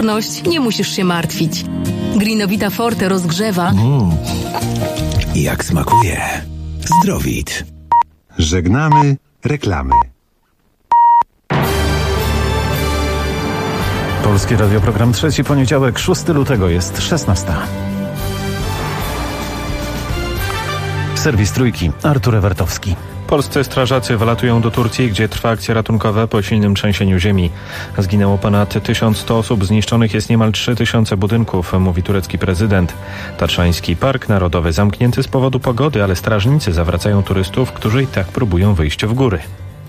odporność, nie musisz się martwić. Greenovita Forte rozgrzewa. Jak smakuje. Zdrowit. Żegnamy reklamy. Polski Radio, program trzeci, poniedziałek, 6 lutego, jest 16. Serwis Trójki, Artur Ewertowski. Polscy strażacy wylatują do Turcji, gdzie trwa akcja ratunkowa po silnym trzęsieniu ziemi. Zginęło ponad 1100 osób, zniszczonych jest niemal 3000 budynków, mówi turecki prezydent. Tatrzański Park Narodowy zamknięty z powodu pogody, ale strażnicy zawracają turystów, którzy i tak próbują wyjść w góry.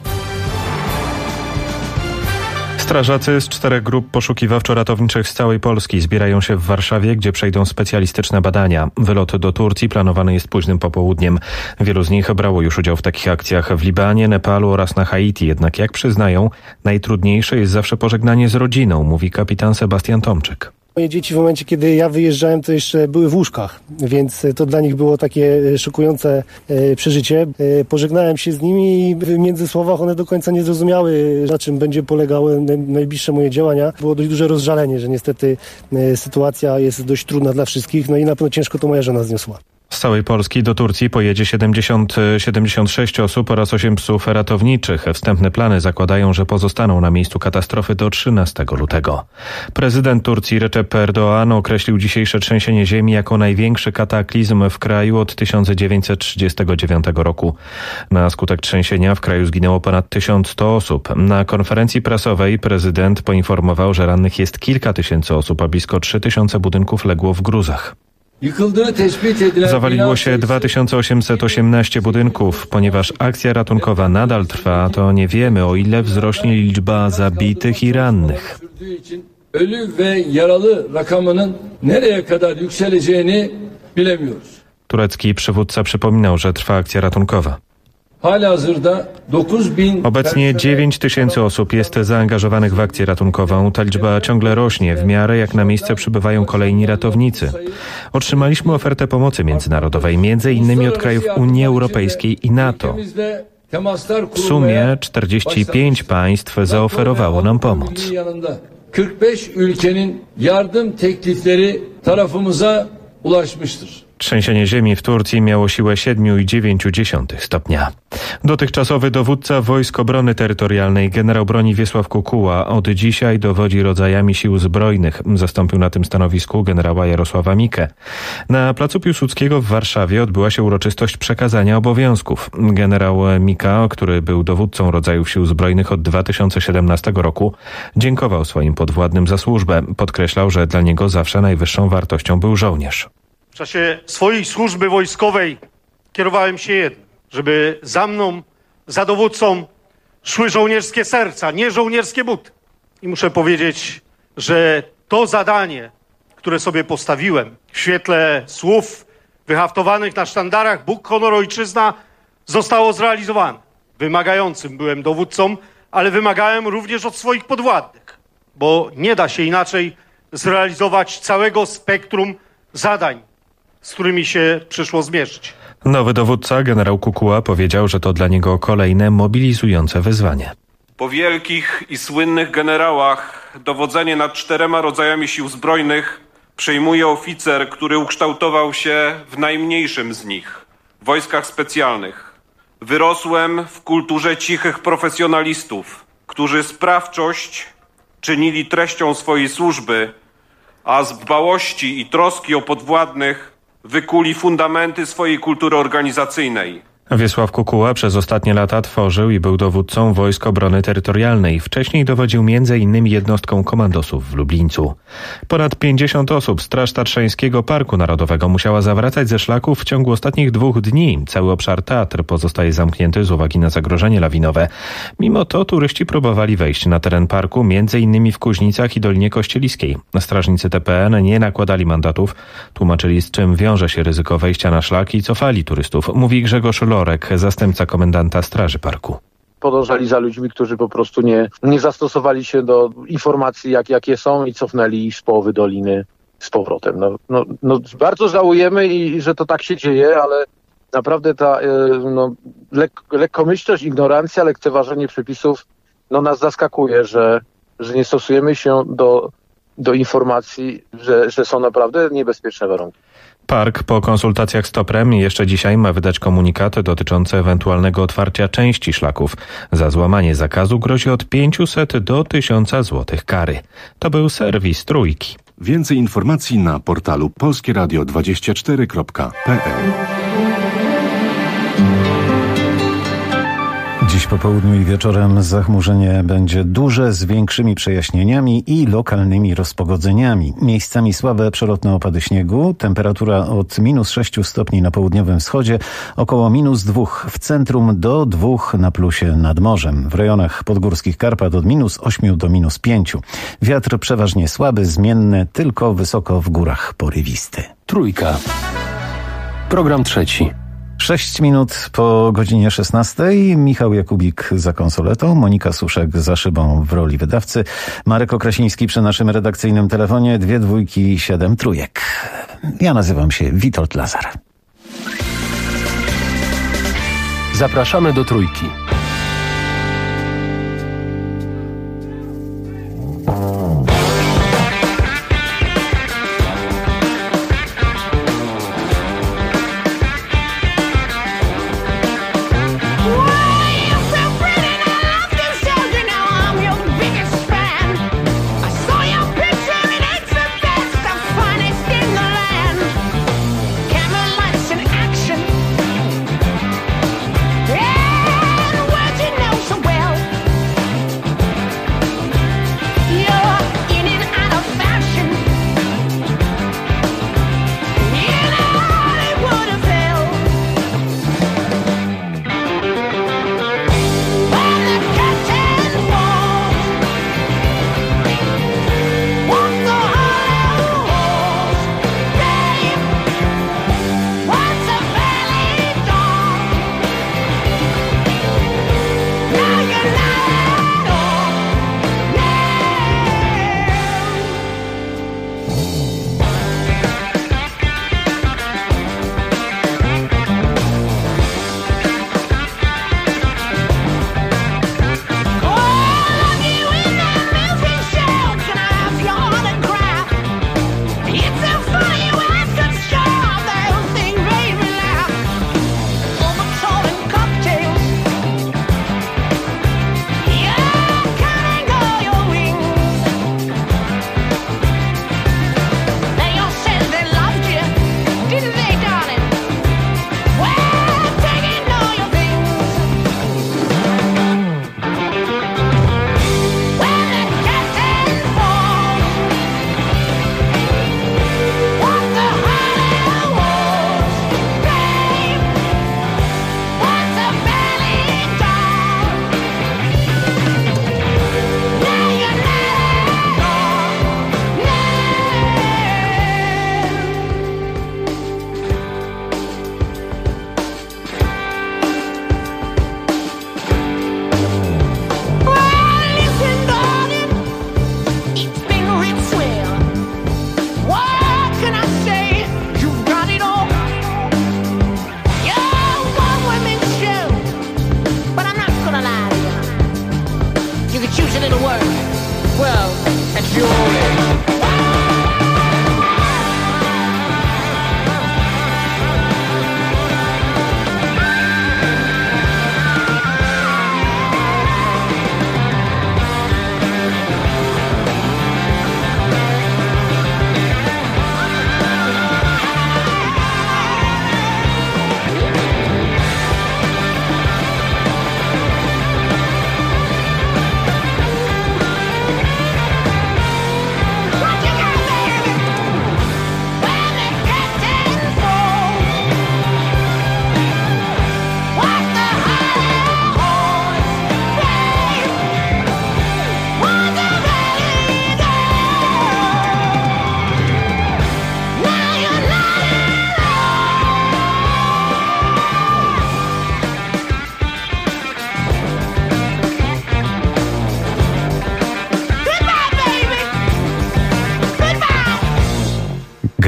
Strażacy z 4 grup poszukiwawczo-ratowniczych z całej Polski zbierają się w Warszawie, gdzie przejdą specjalistyczne badania. Wylot do Turcji planowany jest późnym popołudniem. Wielu z nich brało już udział w takich akcjach w Libanie, Nepalu oraz na Haiti. Jednak jak przyznają, najtrudniejsze jest zawsze pożegnanie z rodziną, mówi kapitan Sebastian Tomczyk. Moje dzieci w momencie, kiedy ja wyjeżdżałem, to jeszcze były w łóżkach, więc to dla nich było takie szokujące przeżycie. Pożegnałem się z nimi i w międzysłowach one do końca nie zrozumiały, na czym będzie polegały najbliższe moje działania. Było dość duże rozżalenie, że niestety sytuacja jest dość trudna dla wszystkich, no i na pewno ciężko to moja żona zniosła. Z całej Polski do Turcji pojedzie 76 osób oraz 8 psów ratowniczych. Wstępne plany zakładają, że pozostaną na miejscu katastrofy do 13 lutego. Prezydent Turcji Recep Erdoğan określił dzisiejsze trzęsienie ziemi jako największy kataklizm w kraju od 1939 roku. Na skutek trzęsienia w kraju zginęło ponad 1100 osób. Na konferencji prasowej prezydent poinformował, że rannych jest kilka tysięcy osób, a blisko 3000 budynków legło w gruzach. Zawaliło się 2818 budynków. Ponieważ akcja ratunkowa nadal trwa, to nie wiemy, o ile wzrośnie liczba zabitych i rannych. Turecki przywódca przypominał, że trwa akcja ratunkowa. Obecnie 9 tysięcy osób jest zaangażowanych w akcję ratunkową. Ta liczba ciągle rośnie, w miarę jak na miejsce przybywają kolejni ratownicy. Otrzymaliśmy ofertę pomocy międzynarodowej, m.in. od krajów Unii Europejskiej i NATO. W sumie 45 państw zaoferowało nam pomoc. 45 ülkenin yardım teklifleri tarafımıza ulaşmıştır. Trzęsienie ziemi w Turcji miało siłę 7,9 stopnia. Dotychczasowy dowódca Wojsk Obrony Terytorialnej generał broni Wiesław Kukuła od dzisiaj dowodzi rodzajami sił zbrojnych. Zastąpił na tym stanowisku generała Jarosława Mikę. Na placu Piłsudskiego w Warszawie odbyła się uroczystość przekazania obowiązków. Generał Mika, który był dowódcą rodzajów sił zbrojnych od 2017 roku, dziękował swoim podwładnym za służbę. Podkreślał, że dla niego zawsze najwyższą wartością był żołnierz. W czasie swojej służby wojskowej kierowałem się jednym, żeby za mną, za dowódcą szły żołnierskie serca, nie żołnierskie buty. I muszę powiedzieć, że to zadanie, które sobie postawiłem w świetle słów wyhaftowanych na sztandarach Bóg, honor, ojczyzna, zostało zrealizowane. Wymagającym byłem dowódcą, ale wymagałem również od swoich podwładnych, bo nie da się inaczej zrealizować całego spektrum zadań, z którymi się przyszło zmierzyć. Nowy dowódca, generał Kukuła, powiedział, że to dla niego kolejne mobilizujące wyzwanie. Po wielkich i słynnych generałach dowodzenie nad 4 rodzajami sił zbrojnych przejmuje oficer, który ukształtował się w najmniejszym z nich, w wojskach specjalnych. Wyrosłem w kulturze cichych profesjonalistów, którzy sprawczość czynili treścią swojej służby, a z dbałości i troski o podwładnych wykuli fundamenty swojej kultury organizacyjnej. Wiesław Kukuła przez ostatnie lata tworzył i był dowódcą Wojsk Obrony Terytorialnej. Wcześniej dowodził m.in. jednostką komandosów w Lublińcu. Ponad 50 osób Straż Tatrzańskiego Parku Narodowego musiała zawracać ze szlaków w ciągu ostatnich 2 dni. Cały obszar Tatr pozostaje zamknięty z uwagi na zagrożenie lawinowe. Mimo to turyści próbowali wejść na teren parku, m.in. w Kuźnicach i Dolinie Kościeliskiej. Strażnicy TPN nie nakładali mandatów, tłumaczyli, z czym wiąże się ryzyko wejścia na szlak i cofali turystów, mówi Grzegorz Lorek, zastępca komendanta Straży Parku. Podążali za ludźmi, którzy po prostu nie zastosowali się do informacji, jakie są, i cofnęli ich z połowy doliny z powrotem. No, bardzo żałujemy, że to tak się dzieje, ale naprawdę ta lekkomyślność, ignorancja, lekceważenie przepisów nas zaskakuje, że nie stosujemy się do do informacji, że są naprawdę niebezpieczne warunki. Park po konsultacjach z TOPR-em jeszcze dzisiaj ma wydać komunikaty dotyczące ewentualnego otwarcia części szlaków. Za złamanie zakazu grozi od 500 do 1000 złotych kary. To był serwis Trójki. Więcej informacji na portalu polskieradio24.pl. Dziś po południu i wieczorem zachmurzenie będzie duże, z większymi przejaśnieniami i lokalnymi rozpogodzeniami. Miejscami słabe przelotne opady śniegu, temperatura od -6 stopni na południowym wschodzie, około -2 w centrum do 2 na plusie nad morzem. W rejonach podgórskich Karpat od -8 do -5. Wiatr przeważnie słaby, zmienny, tylko wysoko w górach porywisty. Trójka. Program trzeci. 6 minut po godzinie 16. Michał Jakubik za konsoletą, Monika Suszek za szybą w roli wydawcy, Marek Okrasiński przy naszym redakcyjnym telefonie, 2 dwójki, 7 trójek. Ja nazywam się Witold Lazar. Zapraszamy do Trójki. Yeah!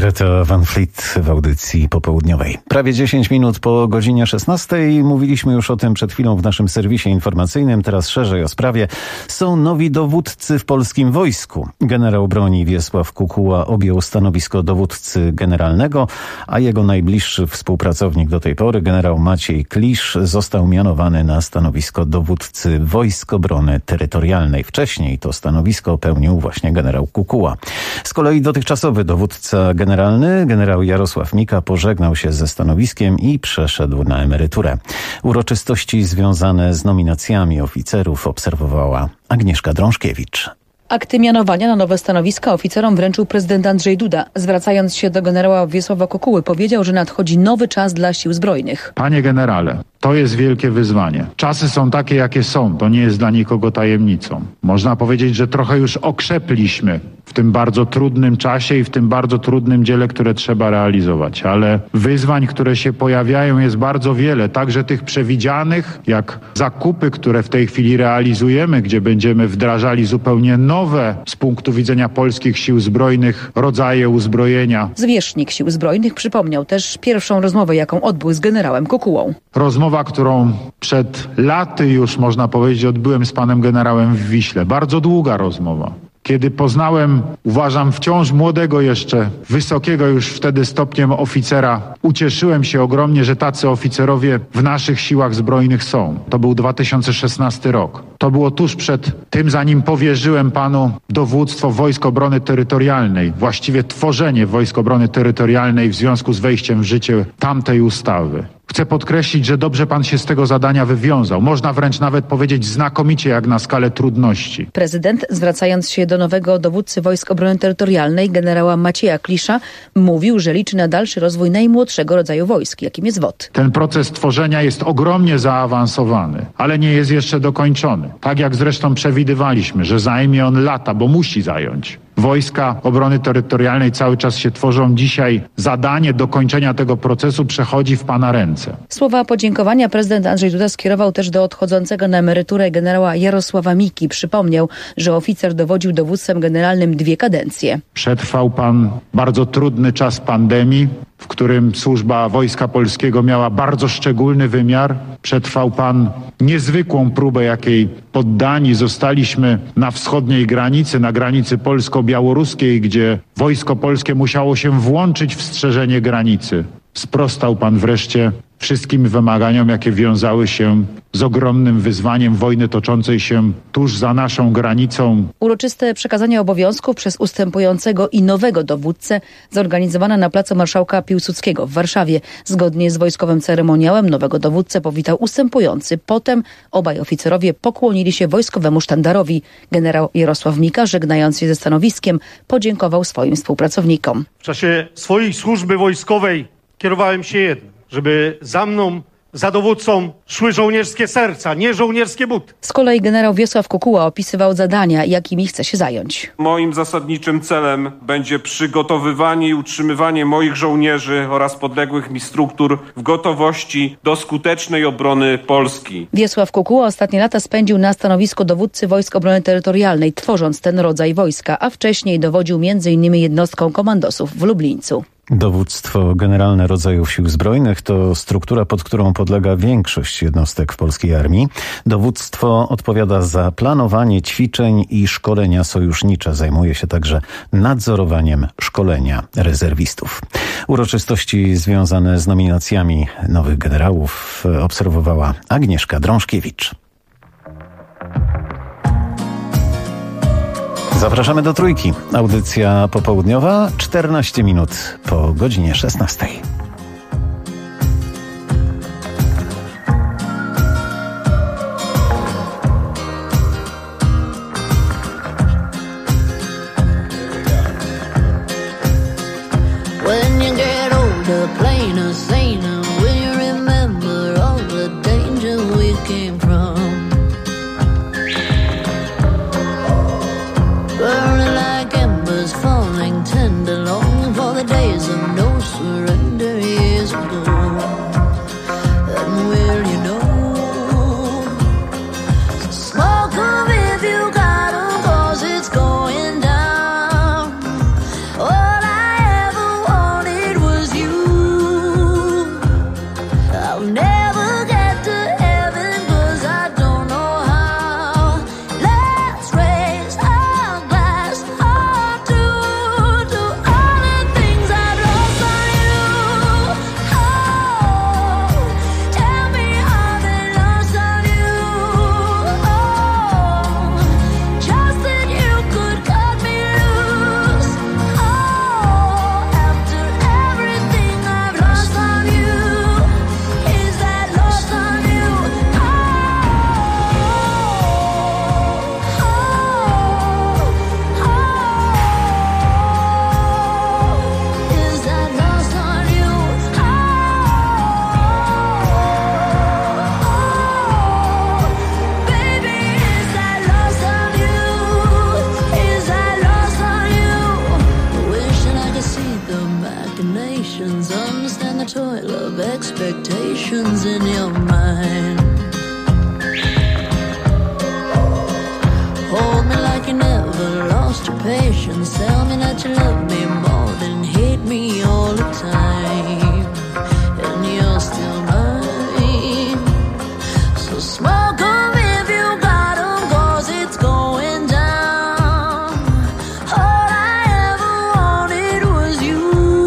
Greta Van Fleet w audycji popołudniowej. Prawie 10 minut po godzinie 16. Mówiliśmy już o tym przed chwilą w naszym serwisie informacyjnym. Teraz szerzej o sprawie. Są nowi dowódcy w polskim wojsku. Generał broni Wiesław Kukuła objął stanowisko dowódcy generalnego, a jego najbliższy współpracownik do tej pory, generał Maciej Klisz, został mianowany na stanowisko dowódcy Wojsk Obrony Terytorialnej. Wcześniej to stanowisko pełnił właśnie generał Kukuła. Z kolei dotychczasowy dowódca generalny, generał Jarosław Mika, pożegnał się ze stanowiskiem i przeszedł na emeryturę. Uroczystości związane z nominacjami oficerów obserwowała Agnieszka Drążkiewicz. Akty mianowania na nowe stanowiska oficerom wręczył prezydent Andrzej Duda. Zwracając się do generała Wiesława Kukuły, powiedział, że nadchodzi nowy czas dla sił zbrojnych. Panie generale, to jest wielkie wyzwanie. Czasy są takie, jakie są. To nie jest dla nikogo tajemnicą. Można powiedzieć, że trochę już okrzepliśmy w tym bardzo trudnym czasie i w tym bardzo trudnym dziele, które trzeba realizować. Ale wyzwań, które się pojawiają, jest bardzo wiele. Także tych przewidzianych, jak zakupy, które w tej chwili realizujemy, gdzie będziemy wdrażali zupełnie nowe z punktu widzenia polskich sił zbrojnych rodzaje uzbrojenia. Zwierzchnik Sił Zbrojnych przypomniał też pierwszą rozmowę, jaką odbył z generałem Kukułą. Rozmowa, którą przed laty już, można powiedzieć, odbyłem z panem generałem w Wiśle. Bardzo długa rozmowa. Kiedy poznałem, uważam, wciąż młodego jeszcze, wysokiego już wtedy stopniem oficera, ucieszyłem się ogromnie, że tacy oficerowie w naszych siłach zbrojnych są. To był 2016 rok. To było tuż przed tym, zanim powierzyłem panu dowództwo Wojsk Obrony Terytorialnej, właściwie tworzenie Wojsk Obrony Terytorialnej w związku z wejściem w życie tamtej ustawy. Chcę podkreślić, że dobrze pan się z tego zadania wywiązał. Można wręcz nawet powiedzieć znakomicie, jak na skalę trudności. Prezydent, zwracając się do nowego dowódcy Wojsk Obrony Terytorialnej, generała Macieja Klisza, mówił, że liczy na dalszy rozwój najmłodszego rodzaju wojsk, jakim jest WOT. Ten proces tworzenia jest ogromnie zaawansowany, ale nie jest jeszcze dokończony. Tak jak zresztą przewidywaliśmy, że zajmie on lata, bo musi zająć. Wojska Obrony Terytorialnej cały czas się tworzą. Dzisiaj zadanie dokończenia tego procesu przechodzi w pana ręce. Słowa podziękowania prezydent Andrzej Duda skierował też do odchodzącego na emeryturę generała Jarosława Miki. Przypomniał, że oficer dowodził dowództwem generalnym 2 kadencje. Przetrwał pan bardzo trudny czas pandemii, w którym służba Wojska Polskiego miała bardzo szczególny wymiar. Przetrwał pan niezwykłą próbę, jakiej poddani zostaliśmy na wschodniej granicy, na granicy polsko-białoruskiej, gdzie Wojsko Polskie musiało się włączyć w strzeżenie granicy. Sprostał pan wreszcie wszystkim wymaganiom, jakie wiązały się z ogromnym wyzwaniem wojny toczącej się tuż za naszą granicą. Uroczyste przekazanie obowiązków przez ustępującego i nowego dowódcę zorganizowane na placu Marszałka Piłsudskiego w Warszawie. Zgodnie z wojskowym ceremoniałem nowego dowódcę powitał ustępujący. Potem obaj oficerowie pokłonili się wojskowemu sztandarowi. Generał Jarosław Mika, żegnając się ze stanowiskiem, podziękował swoim współpracownikom. W czasie swojej służby wojskowej kierowałem się jednym, żeby za mną, za dowódcą szły żołnierskie serca, nie żołnierskie buty. Z kolei generał Wiesław Kukuła opisywał zadania, jakimi chce się zająć. Moim zasadniczym celem będzie przygotowywanie i utrzymywanie moich żołnierzy oraz podległych mi struktur w gotowości do skutecznej obrony Polski. Wiesław Kukuła ostatnie lata spędził na stanowisku dowódcy Wojsk Obrony Terytorialnej, tworząc ten rodzaj wojska, a wcześniej dowodził m.in. jednostką komandosów w Lublińcu. Dowództwo Generalne Rodzajów Sił Zbrojnych to struktura, pod którą podlega większość jednostek w polskiej armii. Dowództwo odpowiada za planowanie ćwiczeń i szkolenia sojusznicze. Zajmuje się także nadzorowaniem szkolenia rezerwistów. Uroczystości związane z nominacjami nowych generałów obserwowała Agnieszka Drążkiewicz. Zapraszamy do Trójki. Audycja popołudniowa, 14 minut po godzinie 16. When you get older, plainer, saner, will you remember all the danger we came from? Burning like embers, falling tender, longing for the days of no surrender years ago. And will you know? Smoke 'em if you got 'em, 'cause it's going down. All I ever want patience, understand the toil of expectations in your mind. Hold me like you never lost your patience. Tell me that you love me more than hate me all the time. And you're still mine. So smoke 'em if you got 'em, 'cause it's going down. All I ever wanted was you.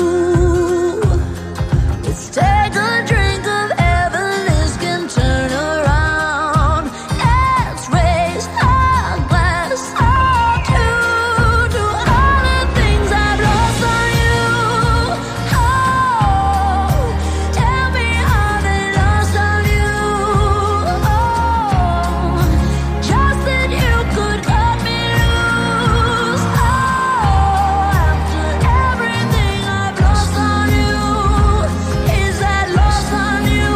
Let's take a drink of heaven, this can turn around. Let's raise our glass all to all the things I've lost on you. Oh, tell me how they lost on you. Oh, just that you could cut me loose. Oh, after everything I've lost on you, is that lost on you?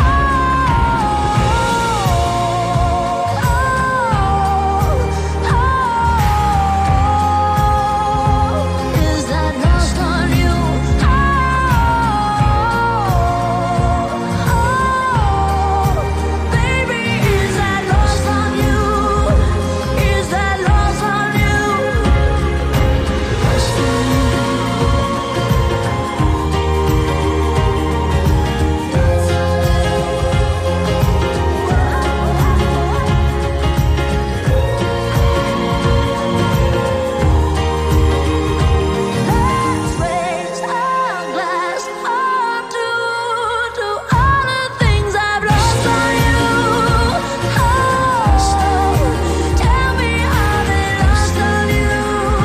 Is that lost on you? Baby, is that lost on you? Is that lost on you? Let's raise our glass all to all the things I've lost on you. Oh, tell me how they lost on you.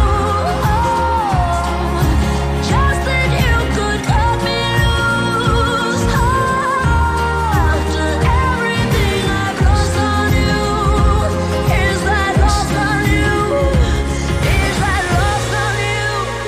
Oh, just that you could cut me loose. Oh, after everything I've lost on you, is that lost on you? Is that lost on you?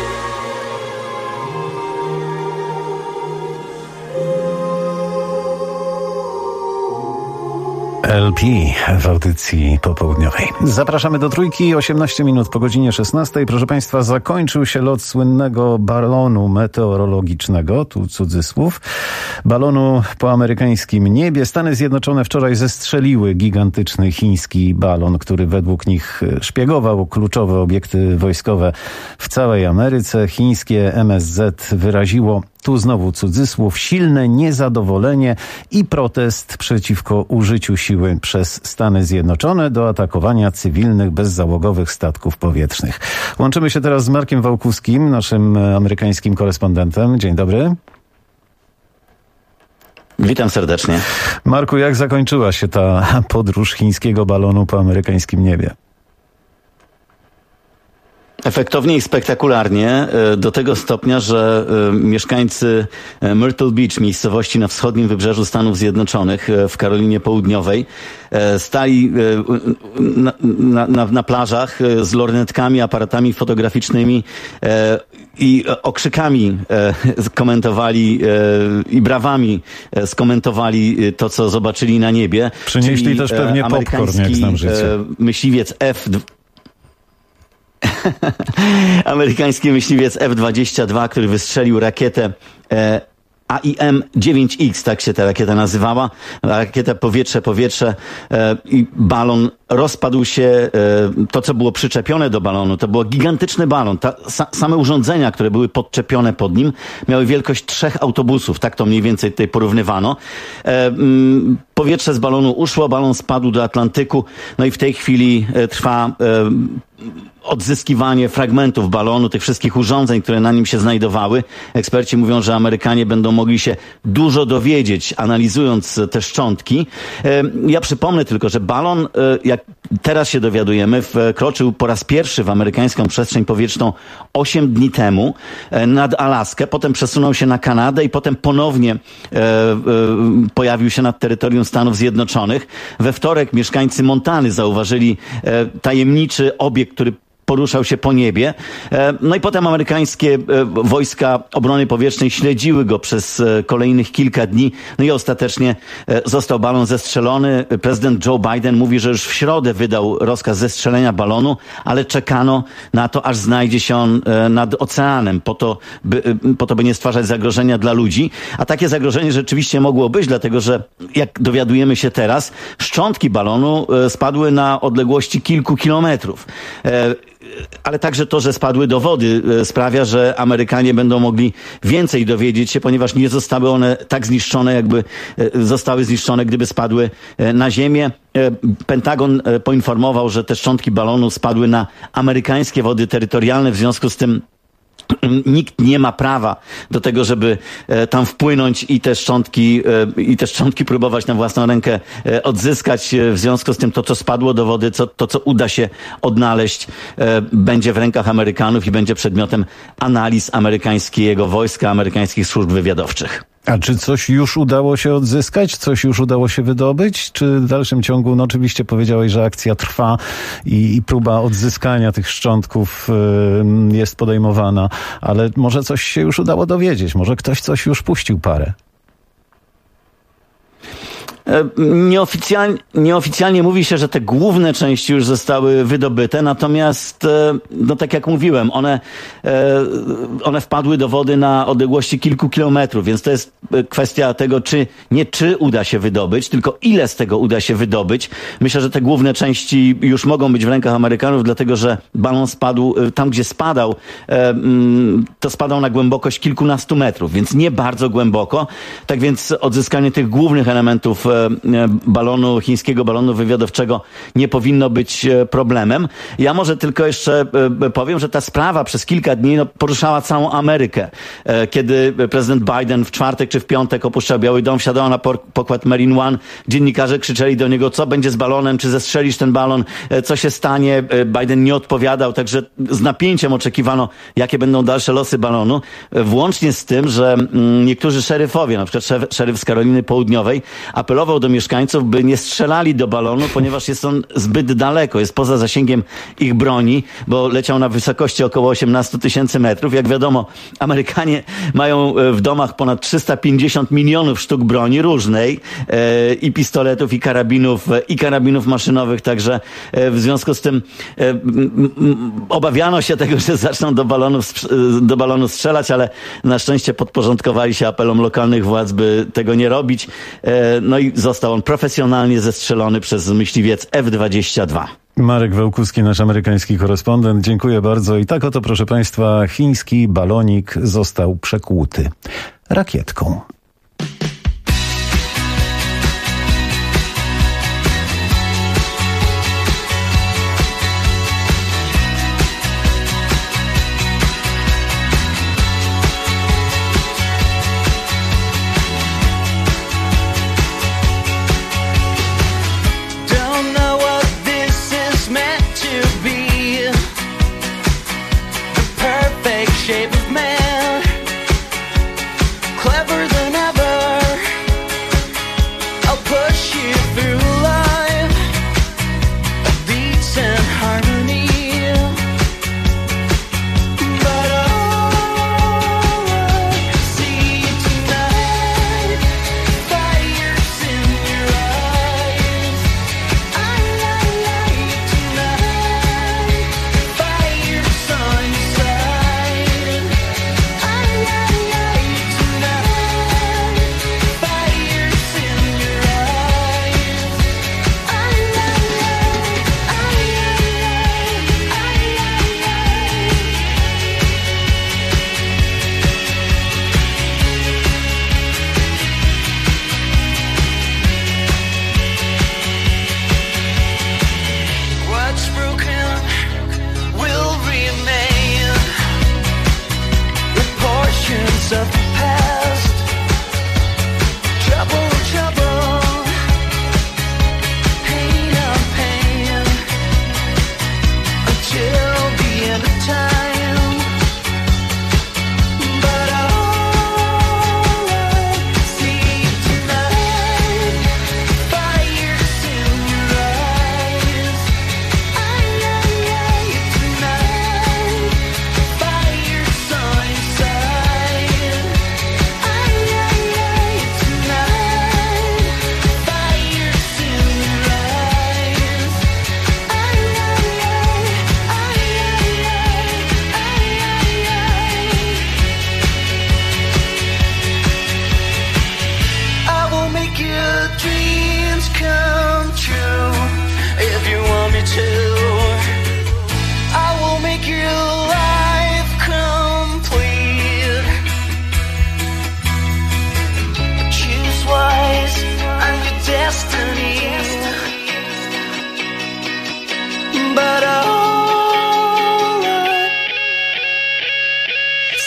LP w audycji popołudniowej. Zapraszamy do Trójki, 18 minut po godzinie 16. Proszę Państwa, zakończył się lot słynnego balonu meteorologicznego, tu cudzysłów, balonu po amerykańskim niebie. Stany Zjednoczone wczoraj zestrzeliły gigantyczny chiński balon, który według nich szpiegował kluczowe obiekty wojskowe w całej Ameryce. Chińskie MSZ wyraziło, tu znowu cudzysłów, silne niezadowolenie i protest przeciwko użyciu siły przez Stany Zjednoczone do atakowania cywilnych, bezzałogowych statków powietrznych. Łączymy się teraz z Markiem Wałkuskim, naszym amerykańskim korespondentem. Dzień dobry. Witam serdecznie. Marku, jak zakończyła się ta podróż chińskiego balonu po amerykańskim niebie? Efektownie i spektakularnie, do tego stopnia, że mieszkańcy Myrtle Beach, miejscowości na wschodnim wybrzeżu Stanów Zjednoczonych w Karolinie Południowej, stali na plażach z lornetkami, aparatami fotograficznymi i okrzykami skomentowali i brawami skomentowali to, co zobaczyli na niebie. Przynieśli też pewnie popcorn, jak znam życie. Myśliwiec amerykański myśliwiec F-22, który wystrzelił rakietę AIM-9X, tak się ta rakieta nazywała. Rakieta powietrze i balon rozpadł się. To, co było przyczepione do balonu, to był gigantyczny balon. Same urządzenia, które były podczepione pod nim, miały wielkość 3 autobusów. Tak to mniej więcej tutaj porównywano. Powietrze z balonu uszło, balon spadł do Atlantyku. No i w tej chwili trwa odzyskiwanie fragmentów balonu, tych wszystkich urządzeń, które na nim się znajdowały. Eksperci mówią, że Amerykanie będą mogli się dużo dowiedzieć, analizując te szczątki. Ja przypomnę tylko, że balon, jak teraz się dowiadujemy, wkroczył po raz pierwszy w amerykańską przestrzeń powietrzną 8 dni temu nad Alaskę, potem przesunął się na Kanadę i potem ponownie pojawił się nad terytorium Stanów Zjednoczonych. We wtorek mieszkańcy Montany zauważyli tajemniczy obiekt, który poruszał się po niebie. No i potem amerykańskie wojska obrony powietrznej śledziły go przez kolejnych kilka dni. No i ostatecznie został balon zestrzelony. Prezydent Joe Biden mówi, że już w środę wydał rozkaz zestrzelenia balonu, ale czekano na to, aż znajdzie się on nad oceanem, po to, by nie stwarzać zagrożenia dla ludzi. A takie zagrożenie rzeczywiście mogło być, dlatego że, jak dowiadujemy się teraz, szczątki balonu spadły na odległości kilku kilometrów. Ale także to, że spadły do wody, sprawia, że Amerykanie będą mogli więcej dowiedzieć się, ponieważ nie zostały one tak zniszczone, jakby zostały zniszczone, gdyby spadły na ziemię. Pentagon poinformował, że te szczątki balonu spadły na amerykańskie wody terytorialne, w związku z tym nikt nie ma prawa do tego, żeby tam wpłynąć i te szczątki próbować na własną rękę odzyskać. W związku z tym to, co spadło do wody, to, co uda się odnaleźć, będzie w rękach Amerykanów i będzie przedmiotem analiz amerykańskiego wojska, amerykańskich służb wywiadowczych. A czy coś już udało się odzyskać? Coś już udało się wydobyć? Czy w dalszym ciągu, no oczywiście powiedziałeś, że akcja trwa i próba odzyskania tych szczątków jest podejmowana, ale może coś się już udało dowiedzieć? Może ktoś coś już puścił parę? Nieoficjalnie mówi się, że te główne części już zostały wydobyte, natomiast, no tak jak mówiłem, one wpadły do wody na odległości kilku kilometrów, więc to jest kwestia tego, czy uda się wydobyć, tylko ile z tego uda się wydobyć. Myślę, że te główne części już mogą być w rękach Amerykanów, dlatego że balon spadł, tam gdzie spadał, to spadał na głębokość kilkunastu metrów, więc nie bardzo głęboko. Tak więc odzyskanie tych głównych elementów chińskiego balonu wywiadowczego nie powinno być problemem. Ja może tylko jeszcze powiem, że ta sprawa przez kilka dni poruszała całą Amerykę. Kiedy prezydent Biden w czwartek czy w piątek opuszczał Biały Dom, wsiadał na pokład Marine One, dziennikarze krzyczeli do niego, co będzie z balonem, czy zestrzelisz ten balon, co się stanie. Biden nie odpowiadał, także z napięciem oczekiwano, jakie będą dalsze losy balonu, włącznie z tym, że niektórzy szeryfowie, na przykład szeryf z Karoliny Południowej, apelował do mieszkańców, by nie strzelali do balonu, ponieważ jest on zbyt daleko, jest poza zasięgiem ich broni, bo leciał na wysokości około 18 000 metrów. Jak wiadomo, Amerykanie mają w domach ponad 350 milionów sztuk broni różnej, i pistoletów, i karabinów maszynowych, także w związku z tym obawiano się tego, że zaczną do balonu strzelać, ale na szczęście podporządkowali się apelom lokalnych władz, by tego nie robić. No i został on profesjonalnie zestrzelony przez myśliwiec F-22. Marek Wełkuski, nasz amerykański korespondent. Dziękuję bardzo. I tak oto, proszę Państwa, chiński balonik został przekłuty rakietką.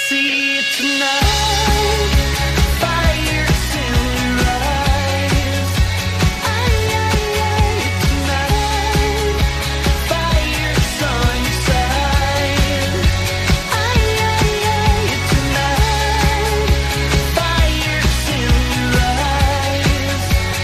See it tonight, fires in your eyes. Tonight, fires on your side. Tonight, fires in your eyes.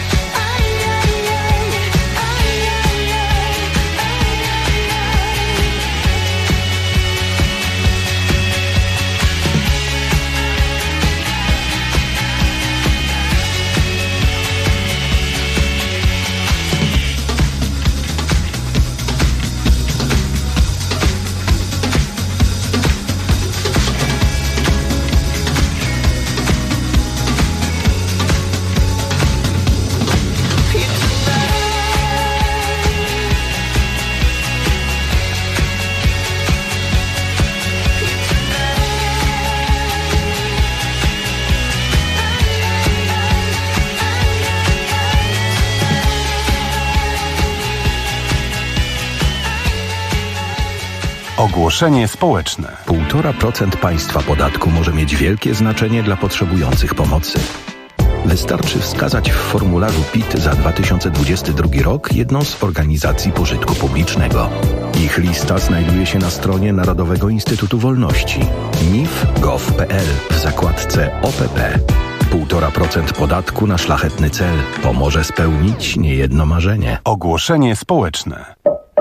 Ogłoszenie społeczne. 1,5% państwa podatku może mieć wielkie znaczenie dla potrzebujących pomocy. Wystarczy wskazać w formularzu PIT za 2022 rok jedną z organizacji pożytku publicznego. Ich lista znajduje się na stronie Narodowego Instytutu Wolności nif.gov.pl w zakładce OPP. 1,5% podatku na szlachetny cel pomoże spełnić niejedno marzenie. Ogłoszenie społeczne.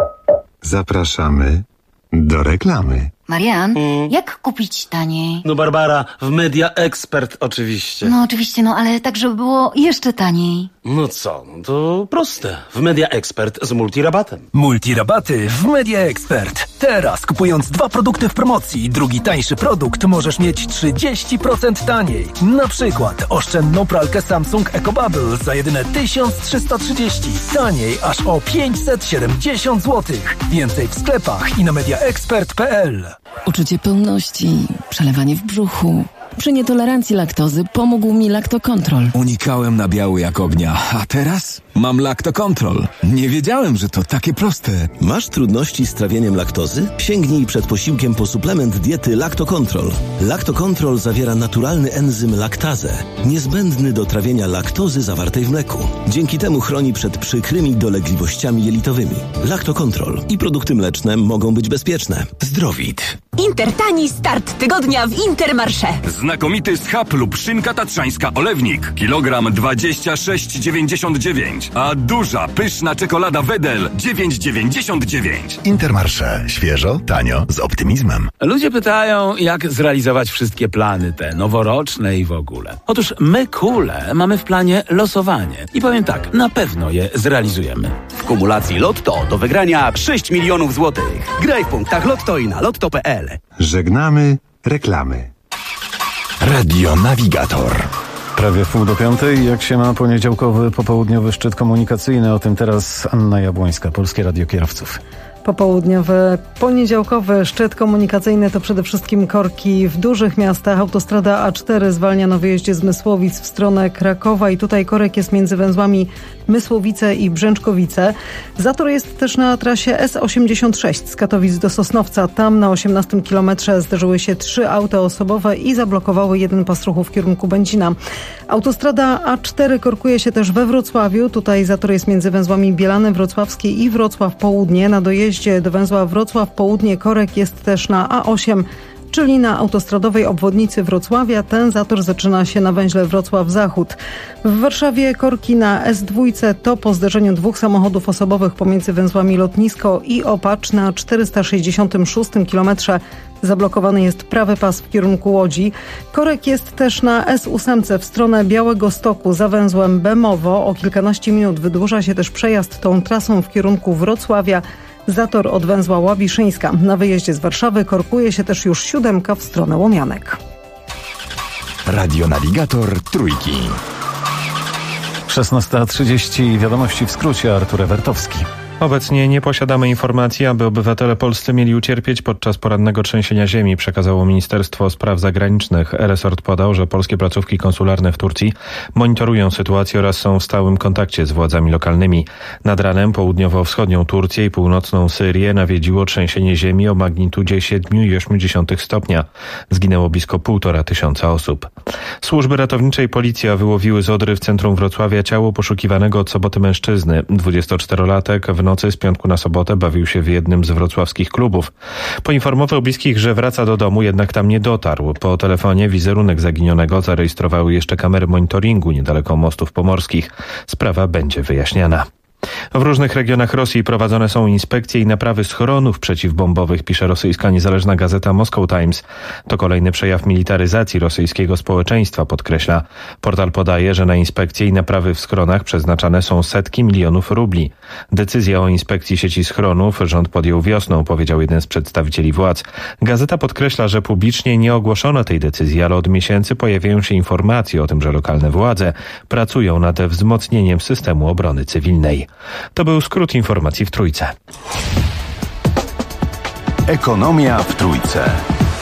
Zapraszamy do reklamy. Marian, jak kupić taniej? No Barbara, w Media Expert oczywiście. No oczywiście, ale tak, żeby było jeszcze taniej. No co, to proste. W Media Expert z multirabatem. Multirabaty w Media Expert. Teraz kupując 2 produkty w promocji i drugi tańszy produkt możesz mieć 30% taniej. Na przykład oszczędną pralkę Samsung EcoBubble za jedyne 1330. Taniej aż o 570 zł. Więcej w sklepach i na mediaexpert.pl. Uczucie pełności, przelewanie w brzuchu. Przy nietolerancji laktozy pomógł mi Lactocontrol. Unikałem nabiału jak ognia, a teraz mam Lactocontrol. Nie wiedziałem, że to takie proste. Masz trudności z trawieniem laktozy? Sięgnij przed posiłkiem po suplement diety Lactocontrol. Lactocontrol zawiera naturalny enzym laktazę, niezbędny do trawienia laktozy zawartej w mleku. Dzięki temu chroni przed przykrymi dolegliwościami jelitowymi. Lactocontrol i produkty mleczne mogą być bezpieczne. Zdrowit. Intertani start tygodnia w Intermarché. Znakomity schab lub szynka tatrzańska Olewnik. Kilogram 26,99. A duża, pyszna czekolada Wedel 9,99. Intermarché. Świeżo, tanio, z optymizmem. Ludzie pytają, jak zrealizować wszystkie plany te noworoczne i w ogóle. Otóż my, Kule, mamy w planie losowanie. I powiem tak, na pewno je zrealizujemy. W kumulacji Lotto do wygrania 6 milionów złotych. Graj w punktach Lotto i na lotto.pl. Żegnamy reklamy. Radio Navigator. Prawie 4:30, jak się ma poniedziałkowy popołudniowy szczyt komunikacyjny. O tym teraz Anna Jabłońska, Polskie Radio Kierowców. Popołudniowy, poniedziałkowy szczyt komunikacyjny to przede wszystkim korki w dużych miastach. Autostrada A4 zwalnia na wyjeździe z Mysłowic w stronę Krakowa i tutaj korek jest między węzłami Mysłowice i Brzęczkowice. Zator jest też na trasie S86 z Katowic do Sosnowca. Tam na 18 kilometrze zderzyły się 3 auta osobowe i zablokowały jeden pas ruchu w kierunku Będzina. Autostrada A4 korkuje się też we Wrocławiu. Tutaj zator jest między węzłami Bielany Wrocławskie i Wrocław Południe. Na dojeździe do węzła Wrocław Południe korek jest też na A8, czyli na autostradowej obwodnicy Wrocławia. Ten zator zaczyna się na węźle Wrocław Zachód. W Warszawie korki na S2 to po zderzeniu 2 samochodów osobowych pomiędzy węzłami Lotnisko i Opacz na 466 kilometrze. Zablokowany jest prawy pas w kierunku Łodzi. Korek jest też na S8 w stronę Białegostoku za węzłem Bemowo. O kilkanaście minut wydłuża się też przejazd tą trasą w kierunku Wrocławia. Zator od węzła Łabiszyńska. Na wyjeździe z Warszawy korkuje się też już 7 w stronę Łomianek. Radio Navigator Trójki. 16:30, wiadomości w skrócie, Artur Ewertowski. Obecnie nie posiadamy informacji, aby obywatele polscy mieli ucierpieć podczas porannego trzęsienia ziemi, przekazało Ministerstwo Spraw Zagranicznych. Resort podał, że polskie placówki konsularne w Turcji monitorują sytuację oraz są w stałym kontakcie z władzami lokalnymi. Nad ranem południowo-wschodnią Turcję i północną Syrię nawiedziło trzęsienie ziemi o magnitudzie 7,8 stopnia. Zginęło blisko 1500 osób. Służby ratownicze i policja wyłowiły z Odry w centrum Wrocławia ciało poszukiwanego od soboty mężczyzny. 24-latek w nocy z piątku na sobotę bawił się w jednym z wrocławskich klubów. Poinformował bliskich, że wraca do domu, jednak tam nie dotarł. Po telefonie wizerunek zaginionego zarejestrowały jeszcze kamery monitoringu niedaleko Mostów Pomorskich. Sprawa będzie wyjaśniana. W różnych regionach Rosji prowadzone są inspekcje i naprawy schronów przeciwbombowych, pisze rosyjska niezależna gazeta Moscow Times. To kolejny przejaw militaryzacji rosyjskiego społeczeństwa, podkreśla. Portal podaje, że na inspekcje i naprawy w schronach przeznaczane są setki milionów rubli. Decyzję o inspekcji sieci schronów rząd podjął wiosną, powiedział jeden z przedstawicieli władz. Gazeta podkreśla, że publicznie nie ogłoszono tej decyzji, ale od miesięcy pojawiają się informacje o tym, że lokalne władze pracują nad wzmocnieniem systemu obrony cywilnej. To był skrót informacji w Trójce. Ekonomia w Trójce.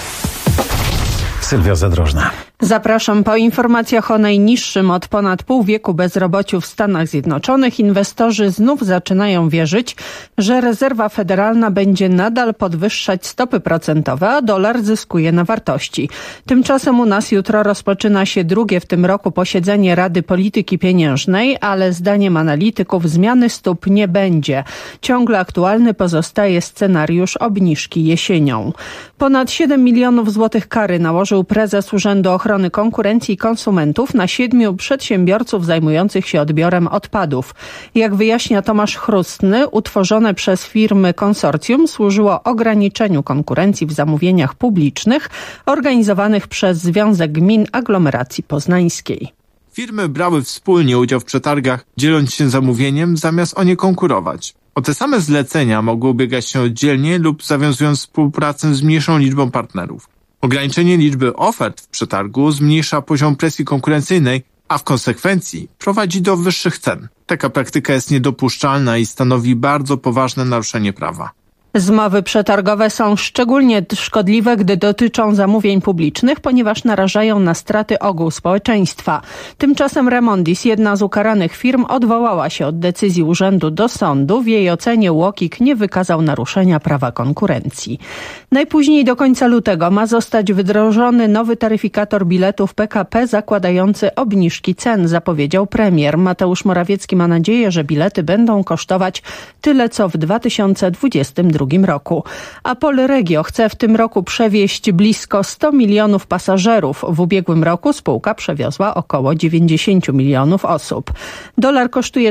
Sylwia Zadrożna. Zapraszam po informacjach o najniższym od ponad pół wieku bezrobociu w Stanach Zjednoczonych. Inwestorzy znów zaczynają wierzyć, że rezerwa federalna będzie nadal podwyższać stopy procentowe, a dolar zyskuje na wartości. Tymczasem u nas jutro rozpoczyna się drugie w tym roku posiedzenie Rady Polityki Pieniężnej, ale zdaniem analityków zmiany stóp nie będzie. Ciągle aktualny pozostaje scenariusz obniżki jesienią. Ponad 7 milionów złotych kary nałożył prezes Urzędu Ochrony Konkurencji i Konsumentów na 7 przedsiębiorców zajmujących się odbiorem odpadów. Jak wyjaśnia Tomasz Chrustny, utworzone przez firmy konsorcjum służyło ograniczeniu konkurencji w zamówieniach publicznych organizowanych przez Związek Gmin Aglomeracji Poznańskiej. Firmy brały wspólnie udział w przetargach, dzieląc się zamówieniem, zamiast o nie konkurować. O te same zlecenia mogły ubiegać się oddzielnie lub zawiązując współpracę z mniejszą liczbą partnerów. Ograniczenie liczby ofert w przetargu zmniejsza poziom presji konkurencyjnej, a w konsekwencji prowadzi do wyższych cen. Taka praktyka jest niedopuszczalna i stanowi bardzo poważne naruszenie prawa. Zmowy przetargowe są szczególnie szkodliwe, gdy dotyczą zamówień publicznych, ponieważ narażają na straty ogół społeczeństwa. Tymczasem Remondis, jedna z ukaranych firm, odwołała się od decyzji urzędu do sądu. W jej ocenie UOKiK nie wykazał naruszenia prawa konkurencji. Najpóźniej do końca lutego ma zostać wdrożony nowy taryfikator biletów PKP zakładający obniżki cen, zapowiedział premier. Mateusz Morawiecki ma nadzieję, że bilety będą kosztować tyle, co w 2022 roku. A Polregio chce w tym roku przewieźć blisko 100 milionów pasażerów. W ubiegłym roku spółka przewiozła około 90 milionów osób. Dolar kosztuje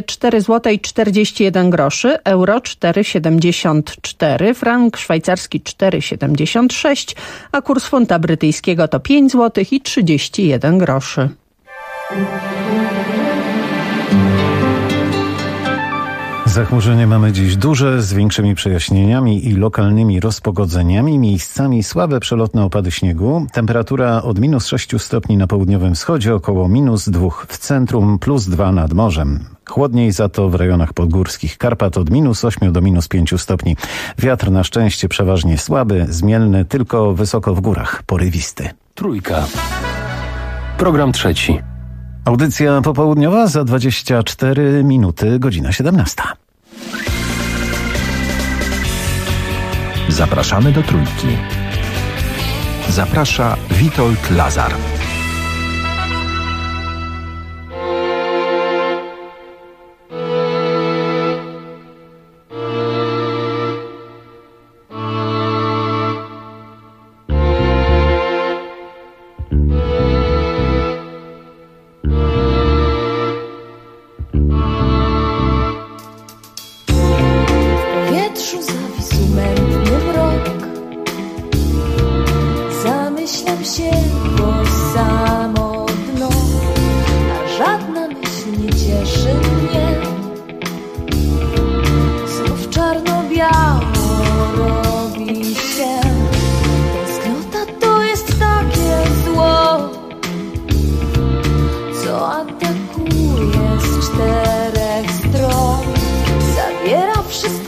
4,41 zł, euro 4,74, frank szwajcarski 4,76, a kurs funta brytyjskiego to 5 zł i 31 groszy. Zachmurzenie mamy dziś duże, z większymi przejaśnieniami i lokalnymi rozpogodzeniami. Miejscami słabe przelotne opady śniegu. Temperatura od -6 stopni na południowym wschodzie, około -2 w centrum, +2 nad morzem. Chłodniej za to w rejonach podgórskich Karpat od -8 do -5 stopni. Wiatr na szczęście przeważnie słaby, zmienny, tylko wysoko w górach, porywisty. Trójka. Program trzeci. Audycja popołudniowa za 24 minuty, godzina 17. Zapraszamy do Trójki. Zaprasza Witold Lazar. Atakuje z 4 stron, zabiera wszystko.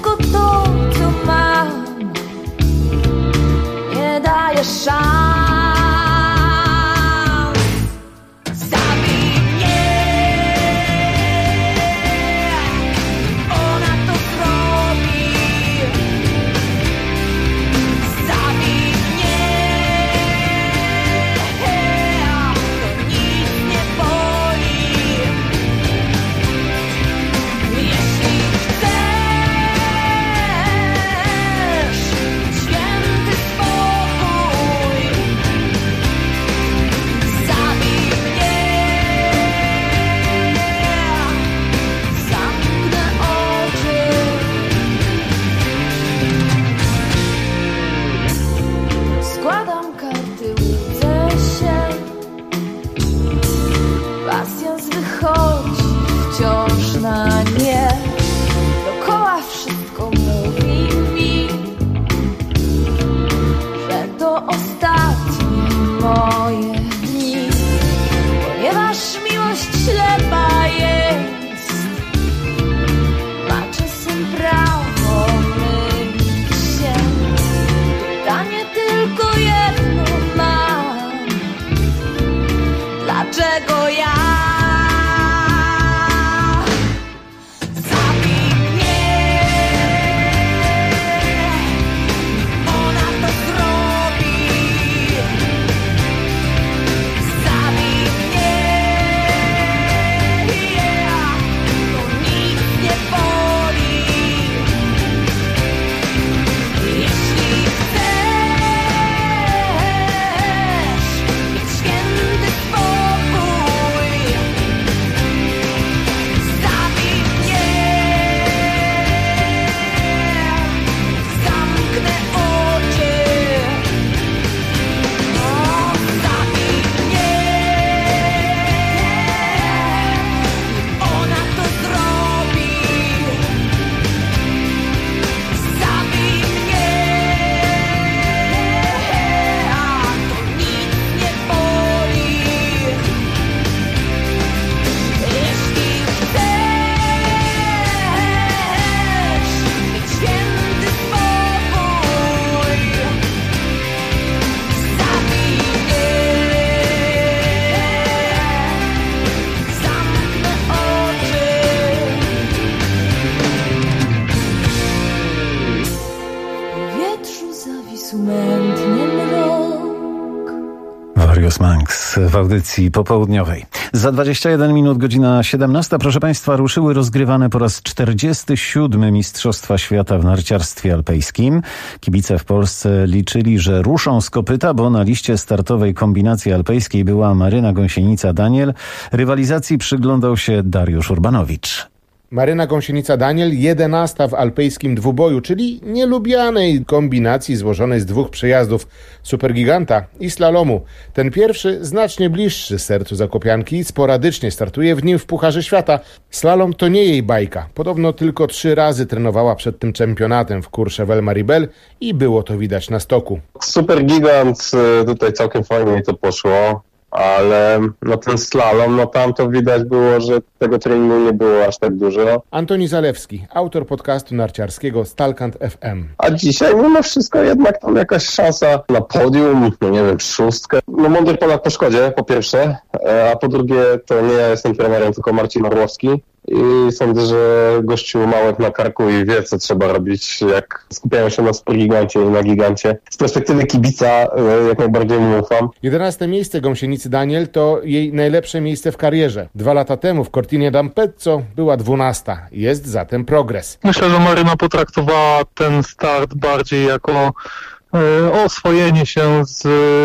Dariusz Manks w audycji popołudniowej. Za 21 minut, godzina 17. Proszę Państwa, ruszyły rozgrywane po raz 47. Mistrzostwa Świata w narciarstwie alpejskim. Kibice w Polsce liczyli, że ruszą z kopyta, bo na liście startowej kombinacji alpejskiej była Maryna Gąsienica-Daniel. Rywalizacji przyglądał się Dariusz Urbanowicz. Maryna Gąsienica-Daniel 11 w alpejskim dwuboju, czyli nielubianej kombinacji złożonej z dwóch przejazdów supergiganta i slalomu. Ten pierwszy znacznie bliższy sercu zakopianki, sporadycznie startuje w nim w Pucharze Świata. Slalom to nie jej bajka. Podobno tylko 3 razy trenowała przed tym czempionatem w Courchevel-Maribel i było to widać na stoku. Supergigant, tutaj całkiem fajnie to poszło. Ale ten slalom, tam to widać było, że tego treningu nie było aż tak dużo. Antoni Zalewski, autor podcastu narciarskiego Stalkant FM. A dzisiaj mimo wszystko jednak tam jakaś szansa na podium, 6. Mundur ponad po szkodzie, po pierwsze, a po drugie to nie ja jestem trenerem, tylko Marcin Orłowski. I sądzę, że gościu małek na karku i wie, co trzeba robić, jak skupiają się na supergigancie i na gigancie. Z perspektywy kibica jak najbardziej mu ufam. 11 miejsce Gąsienicy Daniel to jej najlepsze miejsce w karierze. 2 lata temu w Cortina d'Ampezzo była 12. Jest zatem progres. Myślę, że Maryna potraktowała ten start bardziej jako oswojenie się z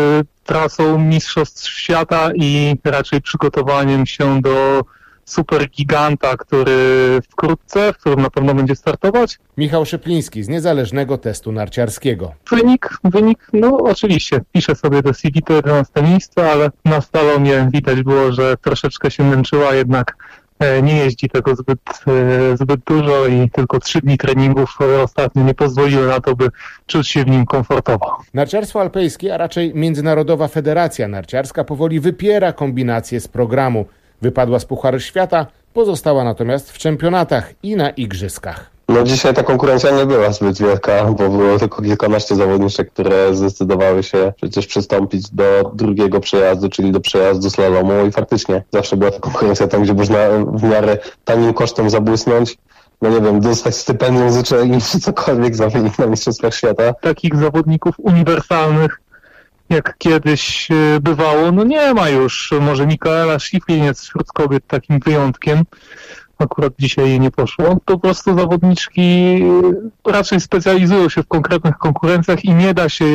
trasą Mistrzostw Świata i raczej przygotowaniem się do supergiganta, który wkrótce, w którym na pewno będzie startować. Michał Szypliński z niezależnego testu narciarskiego. Wynik, oczywiście, piszę sobie do CV to 11 miejsce, ale na slalomie widać było, że troszeczkę się męczyła, jednak nie jeździ tego zbyt dużo i tylko 3 dni treningów ostatnio nie pozwoliły na to, by czuć się w nim komfortowo. Narciarstwo alpejskie, a raczej Międzynarodowa Federacja Narciarska powoli wypiera kombinację z programu. Wypadła z Pucharu Świata, pozostała natomiast w czempionatach i na igrzyskach. Dzisiaj ta konkurencja nie była zbyt wielka, bo było tylko kilkanaście zawodniczek, które zdecydowały się przecież przystąpić do drugiego przejazdu, czyli do przejazdu slalomu i faktycznie zawsze była ta konkurencja tam, gdzie można w miarę tanim kosztem zabłysnąć. Dostać stypendium z uczelni czy cokolwiek za wynik na Mistrzostwach Świata. Takich zawodników uniwersalnych jak kiedyś bywało, nie ma już. Może Mikaela Schiflin jest wśród kobiet takim wyjątkiem. Akurat dzisiaj jej nie poszło. Po prostu zawodniczki raczej specjalizują się w konkretnych konkurencjach i nie da się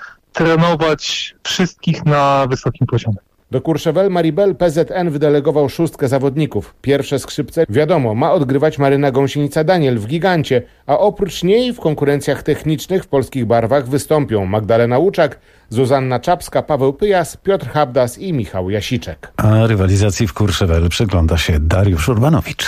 trenować wszystkich na wysokim poziomie. Do Courchevel-Maribel PZN wydelegował 6 zawodników. Pierwsze skrzypce, wiadomo, ma odgrywać Maryna Gąsienica-Daniel w gigancie, a oprócz niej w konkurencjach technicznych w polskich barwach wystąpią Magdalena Łuczak, Zuzanna Czapska, Paweł Pyjas, Piotr Habdas i Michał Jasiczek. A rywalizacji w Courchevel przygląda się Dariusz Urbanowicz.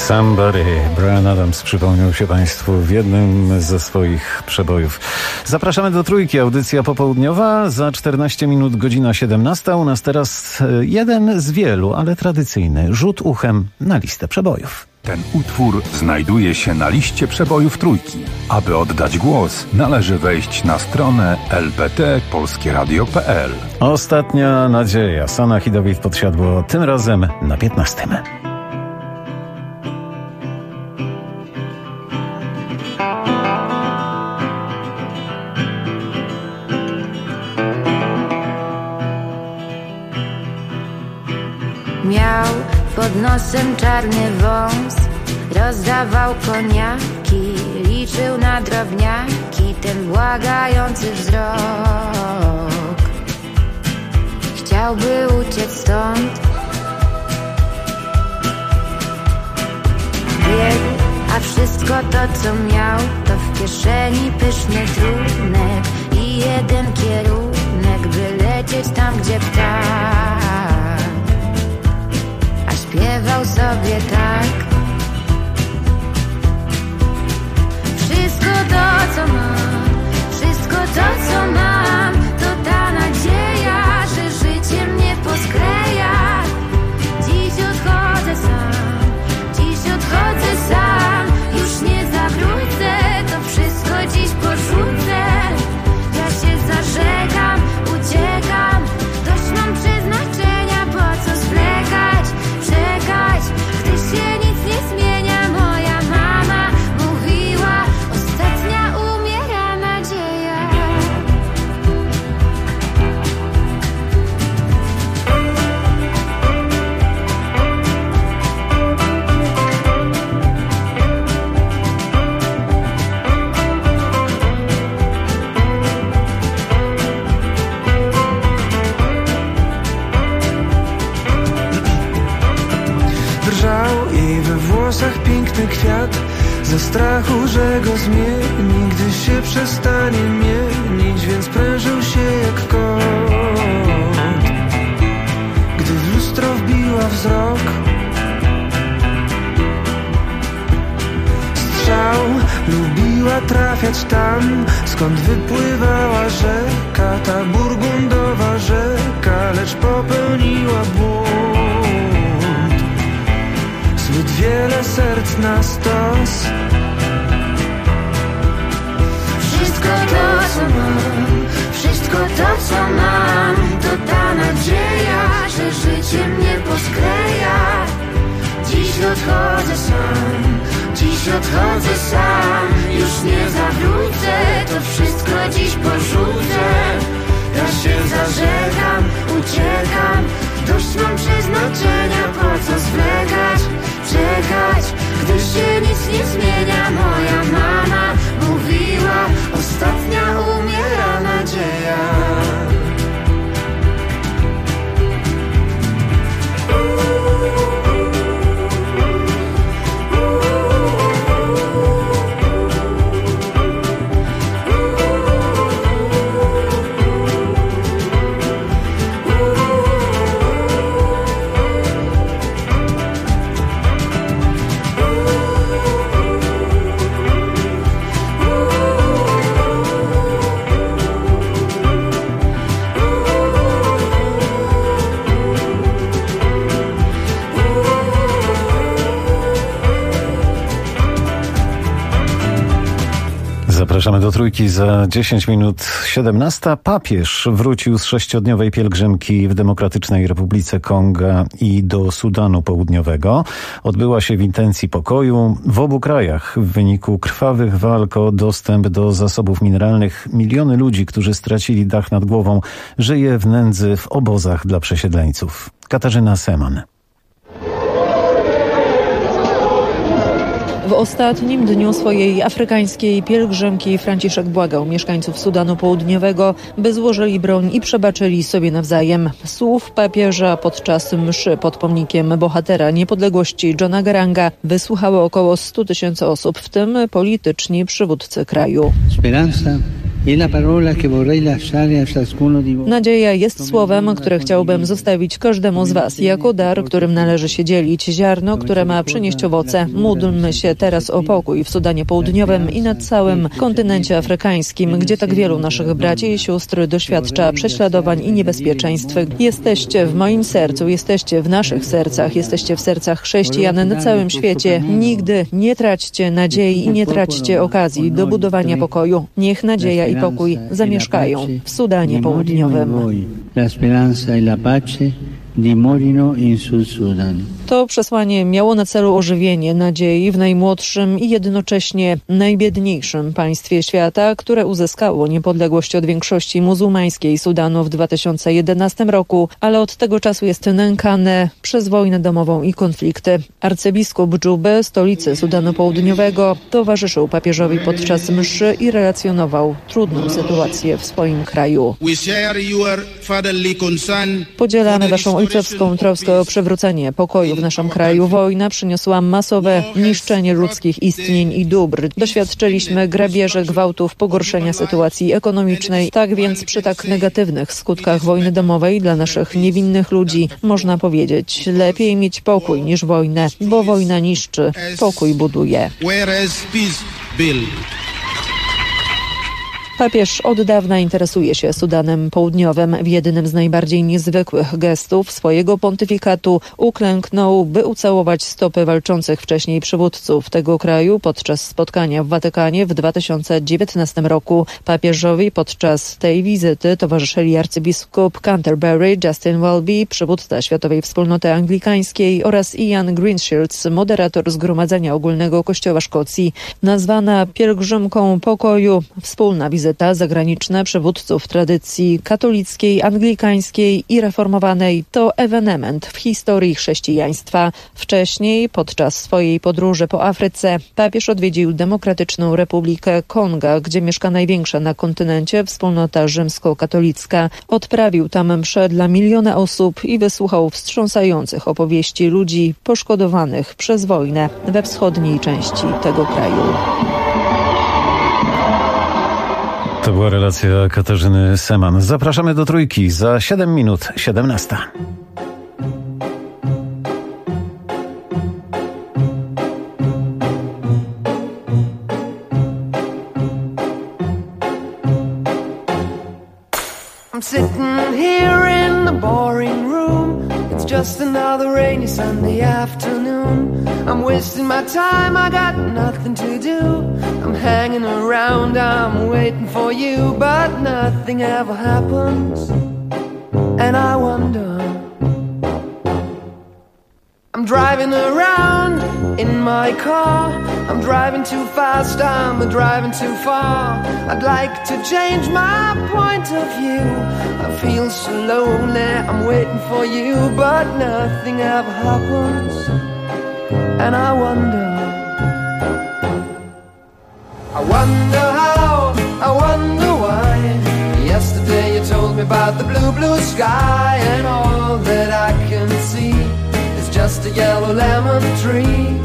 Somebody. Bryan Adams przypomniał się Państwu w jednym ze swoich przebojów. Zapraszamy do Trójki, audycja popołudniowa. Za 14 minut godzina 17. U nas teraz jeden z wielu, ale tradycyjny rzut uchem na listę przebojów. Ten utwór znajduje się na liście przebojów Trójki. Aby oddać głos, należy wejść na stronę lpt.polskieradio.pl. Ostatnia nadzieja. Sanach i Dawid Podsiadło, tym razem na 15. Miał pod nosem czarny wąs, rozdawał koniaki, liczył na drobniaki, ten błagający wzrok. Chciałby uciec stąd, biegł, a wszystko to co miał, to w kieszeni pyszny trunek i jeden kierunek, by lecieć tam gdzie ptak. Śpiewał sobie tak. Wszystko to co mam, wszystko to co mam, to ta nadzieja, że życie mnie poskleja. Dziś odchodzę sam, już nie zawrócę, to wszystko dziś porzucę. Ja się zażegam, uciekam, dość mam przeznaczenia, po co zwlekać, czekać, gdy się nic nie zmienia. Moja mama mówiła, ostatnia umiera nadzieja. Drżał jej we włosach piękny kwiat, ze strachu, że go zmieni, gdy się przestanie mienić, więc prężył się jak kot. Gdy w lustro wbiła wzrok, strzał, lubiła trafiać tam, skąd wypływała rzeka, ta burgundowa rzeka, lecz popełniła błąd. Zbyt wiele serc na stos. Wszystko to co mam, wszystko to co mam, to ta nadzieja, że życie mnie poskleja. Dziś odchodzę sam, już nie zawrócę, to wszystko dziś porzucę. Ja się zażegam, uciekam, dość mam przeznaczenia, po co zwlekać, czekać, gdy się nic nie zmienia. Moja mama mówiła, ostatnia umiera nadzieja. Zapraszamy do Trójki za 10 minut 17. Papież wrócił z 6-dniowej pielgrzymki w Demokratycznej Republice Konga i do Sudanu Południowego. Odbyła się w intencji pokoju. W obu krajach w wyniku krwawych walk o dostęp do zasobów mineralnych miliony ludzi, którzy stracili dach nad głową, żyje w nędzy w obozach dla przesiedleńców. Katarzyna Seman. W ostatnim dniu swojej afrykańskiej pielgrzymki Franciszek błagał mieszkańców Sudanu Południowego, by złożyli broń i przebaczyli sobie nawzajem. Słów papieża podczas mszy pod pomnikiem bohatera niepodległości Johna Garanga wysłuchało około 100 000 osób, w tym polityczni przywódcy kraju. Nadzieja jest słowem, które chciałbym zostawić każdemu z Was jako dar, którym należy się dzielić. Ziarno, które ma przynieść owoce. Módlmy się teraz o pokój w Sudanie Południowym i na całym kontynencie afrykańskim, gdzie tak wielu naszych braci i sióstr doświadcza prześladowań i niebezpieczeństw. Jesteście w moim sercu, jesteście w naszych sercach, jesteście w sercach chrześcijan na całym świecie. Nigdy nie traćcie nadziei i nie traćcie okazji do budowania pokoju. Niech nadzieja i pokój zamieszkają w Sudanie Południowym. To przesłanie miało na celu ożywienie nadziei w najmłodszym i jednocześnie najbiedniejszym państwie świata, które uzyskało niepodległość od większości muzułmańskiej Sudanu w 2011 roku, ale od tego czasu jest nękane przez wojnę domową i konflikty. Arcybiskup Dżuby, stolicy Sudanu Południowego, towarzyszył papieżowi podczas mszy i relacjonował trudną sytuację w swoim kraju. Podzielamy waszą ojcowską troskę o przywrócenie pokoju w naszym kraju. Wojna przyniosła masowe niszczenie ludzkich istnień i dóbr. Doświadczyliśmy grabieży, gwałtów, pogorszenia sytuacji ekonomicznej. Tak więc przy tak negatywnych skutkach wojny domowej dla naszych niewinnych ludzi można powiedzieć, lepiej mieć pokój niż wojnę, bo wojna niszczy, pokój buduje. Papież od dawna interesuje się Sudanem Południowym. W jedynym z najbardziej niezwykłych gestów swojego pontyfikatu uklęknął, by ucałować stopy walczących wcześniej przywódców tego kraju podczas spotkania w Watykanie w 2019 roku. Papieżowi podczas tej wizyty towarzyszyli arcybiskup Canterbury Justin Welby, przywódca Światowej Wspólnoty Anglikańskiej oraz Ian Greenshields, moderator Zgromadzenia Ogólnego Kościoła Szkocji. Nazwana pielgrzymką pokoju, wspólna wizyta zagraniczna przywódców tradycji katolickiej, anglikańskiej i reformowanej to ewenement w historii chrześcijaństwa. Wcześniej, podczas swojej podróży po Afryce, papież odwiedził Demokratyczną Republikę Konga, gdzie mieszka największa na kontynencie wspólnota rzymskokatolicka. Odprawił tam mszę dla miliona osób i wysłuchał wstrząsających opowieści ludzi poszkodowanych przez wojnę we wschodniej części tego kraju. To była relacja Katarzyny Seman. Zapraszamy do Trójki za 7 minut, 17. I'm sitting here in the boring room. It's just another rainy Sunday afternoon. I'm wasting my time, I got nothing to do. I'm hanging around, I'm waiting for you, but nothing ever happens. And I wonder, I'm driving around in my car. I'm driving too fast, I'm driving too far. I'd like to change my point of view. I feel so lonely, I'm waiting for you, but nothing ever happens. And I wonder how, I wonder why. Yesterday you told me about the blue, blue sky, and all that I can see is just a yellow lemon tree.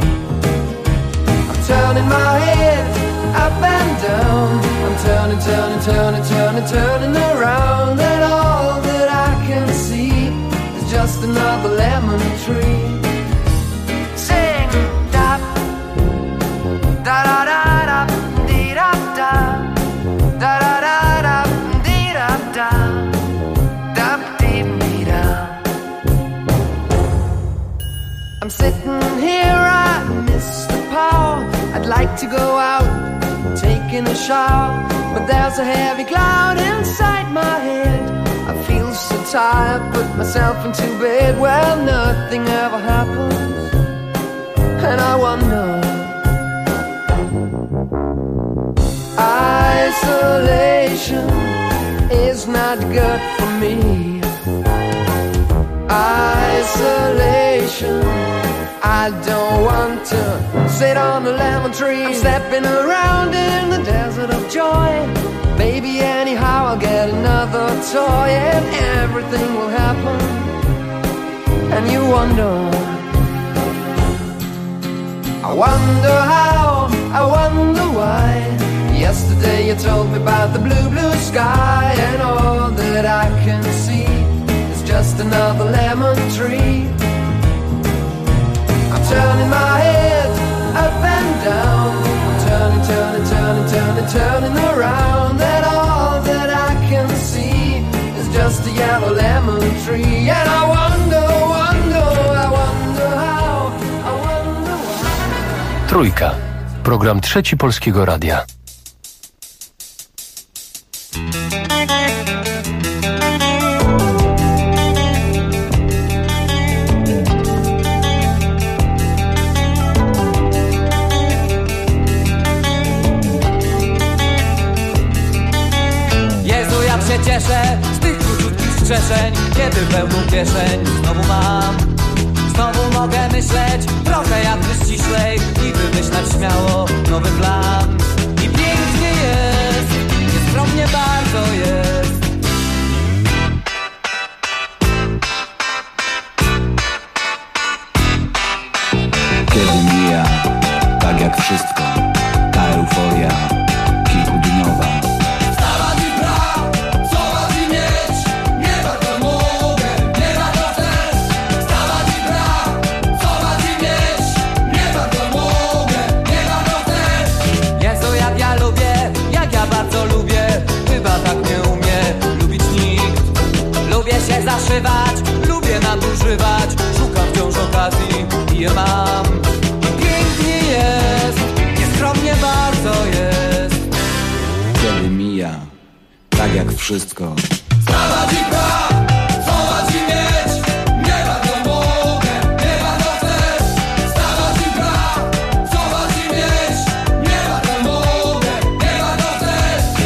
I'm turning my head up and down. I'm turning, turning, turning, turning, turning around, and all that I can see is just another lemon tree. Sing da da da da da dee da da da da da da dee da da da dee dee da. I'm sitting here, I miss the power. I'd like to go out, taking a shower, but there's a heavy cloud inside my head. I feel so tired, put myself into bed. Well, nothing ever happens, and I wonder. Isolation is not good for me. Isolation, I don't want to sit on a lemon tree. I'm stepping around in the desert of joy. Maybe anyhow I'll get another toy, and everything will happen. And you wonder, I wonder how, I wonder why. Yesterday you told me about the blue, blue sky, and all that I can see is just another lemon tree. I'm turning my head up and down, I'm turning, turning, turning, turning, turning around, and all that I can see is just a yellow lemon tree. And I wonder, wonder, I wonder how, I wonder why. Trójka. Program Trzeci Polskiego Radia. Jezu, jak się cieszę z tych króciutkich strzeszeń, kiedy pełną kieszeń znowu mam. Znowu mogę myśleć trochę jakby ściślej i wymyślać śmiało nowy plan. I pięknie jest, nieskromnie bardzo jest. Kiedy mija, tak jak wszystko, ta euforia kilkudniowa. Zaszywać, lubię nadużywać, szukam wciąż okazji i je mam. I pięknie jest, nieskromnie bardzo jest. Kiedy mija, tak jak wszystko. Stawać i praw, chować i mieć, nie bardzo mogę, nie bardzo chcę. Stawać i praw, chować i mieć, nie bardzo mogę, nie bardzo chcę.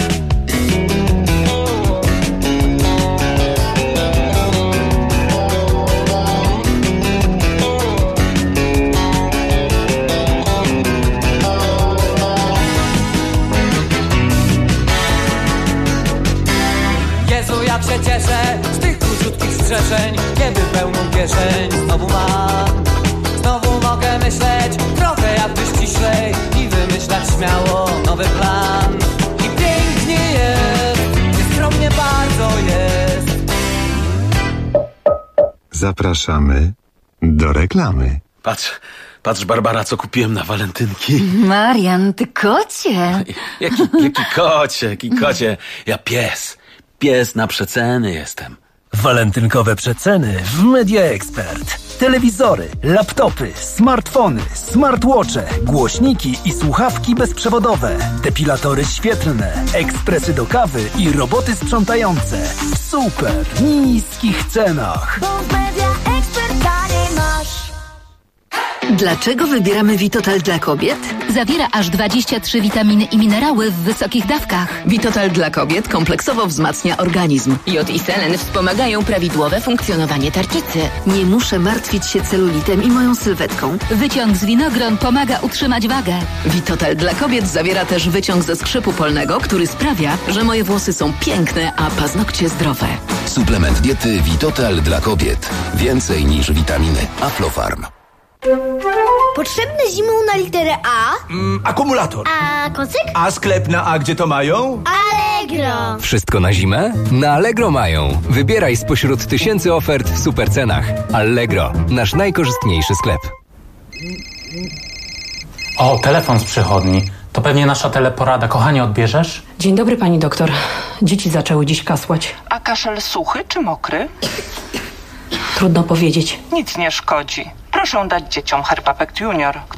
Jak się cieszę z tych króciutkich strzeszeń, kiedy pełną kieszeń znowu mam. Znowu mogę myśleć trochę jakby ściślej i wymyślać śmiało nowy plan. I pięknie jest, nieskromnie bardzo jest. Zapraszamy do reklamy. Patrz Barbara, co kupiłem na walentynki. Marian, ty kocie. Jaki kocie? Ja pies na przeceny jestem. Walentynkowe przeceny w Media Expert. Telewizory, laptopy, smartfony, smartwatche, głośniki i słuchawki bezprzewodowe, depilatory świetlne, ekspresy do kawy i roboty sprzątające w super niskich cenach. Dlaczego wybieramy Vitotal dla kobiet? Zawiera aż 23 witaminy i minerały w wysokich dawkach. Vitotal dla kobiet kompleksowo wzmacnia organizm. Jod i selen wspomagają prawidłowe funkcjonowanie tarczycy. Nie muszę martwić się celulitem i moją sylwetką. Wyciąg z winogron pomaga utrzymać wagę. Vitotal dla kobiet zawiera też wyciąg ze skrzypu polnego, który sprawia, że moje włosy są piękne, a paznokcie zdrowe. Suplement diety Vitotal dla kobiet. Więcej niż witaminy. Aflofarm. Potrzebny zimą na literę A. Akumulator. A kocyk? A sklep na A gdzie to mają? Allegro. Wszystko na zimę? Na Allegro mają. Wybieraj spośród tysięcy ofert w super cenach. Allegro. Nasz najkorzystniejszy sklep. O, telefon z przychodni. To pewnie nasza teleporada. Kochanie, odbierzesz? Dzień dobry, pani doktor. Dzieci zaczęły dziś kasłać. A kaszel suchy czy mokry? Trudno powiedzieć. Nic nie szkodzi. Proszę dać dzieciom Herbapekt Junior,